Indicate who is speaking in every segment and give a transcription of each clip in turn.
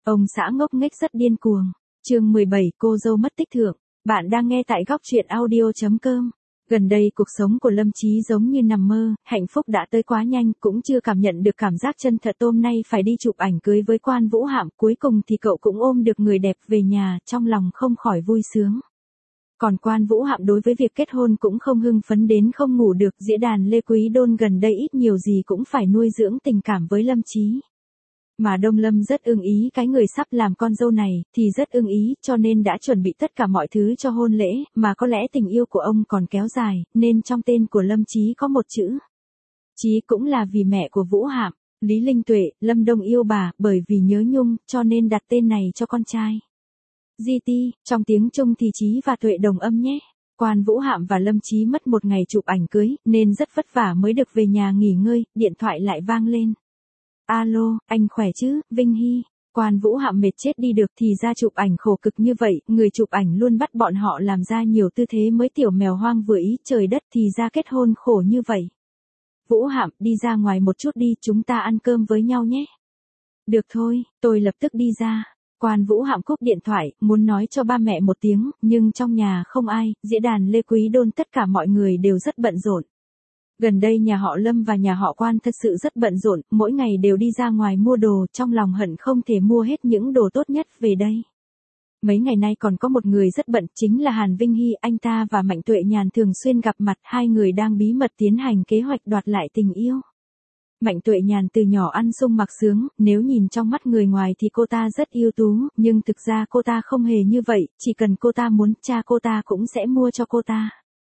Speaker 1: Ông xã ngốc nghếch rất điên cuồng. Chương 17, cô dâu mất tích thượng. Bạn đang nghe tại góc truyện audio.com. Gần đây cuộc sống của Lâm Chí giống như nằm mơ, hạnh phúc đã tới quá nhanh, cũng chưa cảm nhận được cảm giác chân thật. Hôm nay phải đi chụp ảnh cưới với Quan Vũ Hạm, cuối cùng thì cậu cũng ôm được người đẹp về nhà, trong lòng không khỏi vui sướng. Còn Quan Vũ Hạm đối với việc kết hôn cũng không hưng phấn đến không ngủ được. Diễn đàn Lê Quý Đôn gần đây ít nhiều gì cũng phải nuôi dưỡng tình cảm với Lâm Chí. Mà Đông Lâm rất ưng ý cái người sắp làm con dâu này, thì rất ưng ý, cho nên đã chuẩn bị tất cả mọi thứ cho hôn lễ, mà có lẽ tình yêu của ông còn kéo dài, nên trong tên của Lâm Chí có một chữ. Chí cũng là vì mẹ của Vũ Hạm, Lý Linh Tuệ. Lâm Đông yêu bà, bởi vì nhớ nhung, cho nên đặt tên này cho con trai. GT, trong tiếng Trung thì Chí và Tuệ đồng âm nhé. Quan Vũ Hạm và Lâm Chí mất một ngày chụp ảnh cưới, nên rất vất vả mới được về nhà nghỉ ngơi, điện thoại lại vang lên. Alo, anh khỏe chứ, Vinh Hy. Quan Vũ Hạm mệt chết đi được, thì ra chụp ảnh khổ cực như vậy, người chụp ảnh luôn bắt bọn họ làm ra nhiều tư thế mới tiểu mèo hoang vừa ý, trời đất, thì ra kết hôn khổ như vậy. Vũ Hạm, đi ra ngoài một chút đi, chúng ta ăn cơm với nhau nhé. Được thôi, tôi lập tức đi ra. Quan Vũ Hạm cúp điện thoại, muốn nói cho ba mẹ một tiếng, nhưng trong nhà không ai. Diễn đàn Lê Quý Đôn tất cả mọi người đều rất bận rộn. Gần đây nhà họ Lâm và nhà họ Quan thật sự rất bận rộn, mỗi ngày đều đi ra ngoài mua đồ, trong lòng hận không thể mua hết những đồ tốt nhất về đây. Mấy ngày nay còn có một người rất bận, chính là Hàn Vinh Hy. Anh ta và Mạnh Tuệ Nhàn thường xuyên gặp mặt, hai người đang bí mật tiến hành kế hoạch đoạt lại tình yêu. Mạnh Tuệ Nhàn từ nhỏ ăn sung mặc sướng, nếu nhìn trong mắt người ngoài thì cô ta rất ưu tú, nhưng thực ra cô ta không hề như vậy, chỉ cần cô ta muốn, cha cô ta cũng sẽ mua cho cô ta.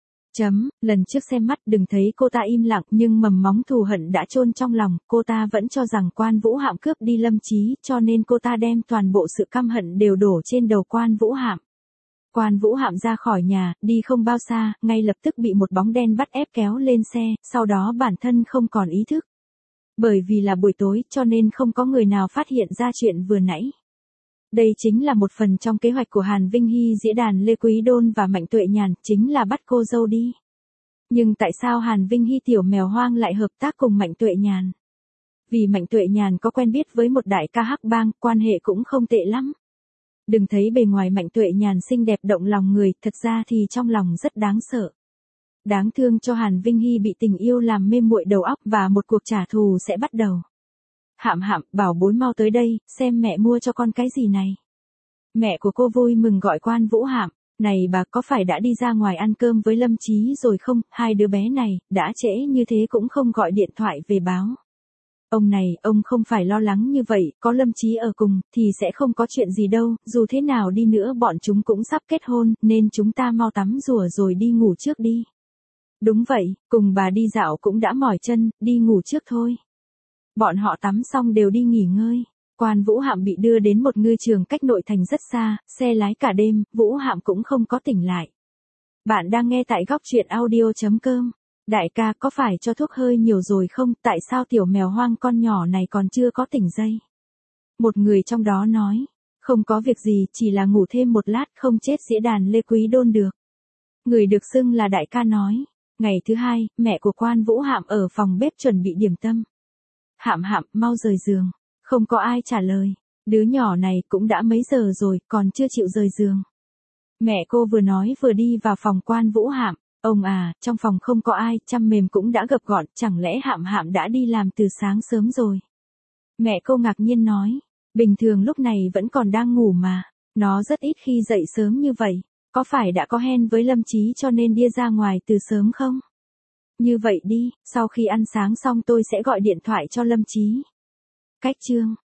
Speaker 1: Lần trước xem mắt đừng thấy cô ta im lặng, nhưng mầm móng thù hận đã chôn trong lòng, cô ta vẫn cho rằng Quan Vũ Hạm cướp đi Lâm Chí, cho nên cô ta đem toàn bộ sự căm hận đều đổ trên đầu Quan Vũ Hạm. Quan Vũ Hạm ra khỏi nhà, đi không bao xa, ngay lập tức bị một bóng đen bắt ép kéo lên xe, sau đó bản thân không còn ý thức. Bởi vì là buổi tối, cho nên không có người nào phát hiện ra chuyện vừa nãy. Đây chính là một phần trong kế hoạch của Hàn Vinh Hy. Diễn đàn Lê Quý Đôn và Mạnh Tuệ Nhàn, chính là bắt cô dâu đi. Nhưng tại sao Hàn Vinh Hy tiểu mèo hoang lại hợp tác cùng Mạnh Tuệ Nhàn? Vì Mạnh Tuệ Nhàn có quen biết với một đại ca hắc bang, quan hệ cũng không tệ lắm. Đừng thấy bề ngoài Mạnh Tuệ Nhàn xinh đẹp động lòng người, thật ra thì trong lòng rất đáng sợ. Đáng thương cho Hàn Vinh Hy bị tình yêu làm mê muội đầu óc, và một cuộc trả thù sẽ bắt đầu. Hạm Hạm, bảo bối mau tới đây, xem mẹ mua cho con cái gì này. Mẹ của cô vui mừng gọi Quan Vũ Hạm. Này bà, có phải đã đi ra ngoài ăn cơm với Lâm Chí rồi không? Hai đứa bé này, đã trễ như thế cũng không gọi điện thoại về báo. Ông này, ông không phải lo lắng như vậy, có Lâm Chí ở cùng, thì sẽ không có chuyện gì đâu, dù thế nào đi nữa bọn chúng cũng sắp kết hôn, nên chúng ta mau tắm rửa rồi đi ngủ trước đi. Đúng vậy, cùng bà đi dạo cũng đã mỏi chân, đi ngủ trước thôi. Bọn họ tắm xong đều đi nghỉ ngơi. Quan Vũ Hạm bị đưa đến một ngư trường cách nội thành rất xa, xe lái cả đêm, Vũ Hạm cũng không có tỉnh lại. Bạn đang nghe tại góc truyện audio.com. Đại ca, có phải cho thuốc hơi nhiều rồi không? Tại sao tiểu mèo hoang con nhỏ này còn chưa có tỉnh dậy? Một người trong đó nói, không có việc gì, chỉ là ngủ thêm một lát, không chết. Diễn đàn Lê Quý Đôn được. Người được xưng là đại ca nói. Ngày thứ hai, mẹ của Quan Vũ Hạm ở phòng bếp chuẩn bị điểm tâm. Hạm Hạm, mau rời giường. Không có ai trả lời. Đứa nhỏ này cũng đã mấy giờ rồi, còn chưa chịu rời giường. Mẹ cô vừa nói vừa đi vào phòng Quan Vũ Hạm. Ông à, trong phòng không có ai, chăn mềm cũng đã gập gọn, chẳng lẽ Hạm Hạm đã đi làm từ sáng sớm rồi? Mẹ cô ngạc nhiên nói, bình thường lúc này vẫn còn đang ngủ mà, nó rất ít khi dậy sớm như vậy, có phải đã có hen với Lâm Chí cho nên đi ra ngoài từ sớm không? Như vậy đi, sau khi ăn sáng xong tôi sẽ gọi điện thoại cho Lâm Chí. Cách chương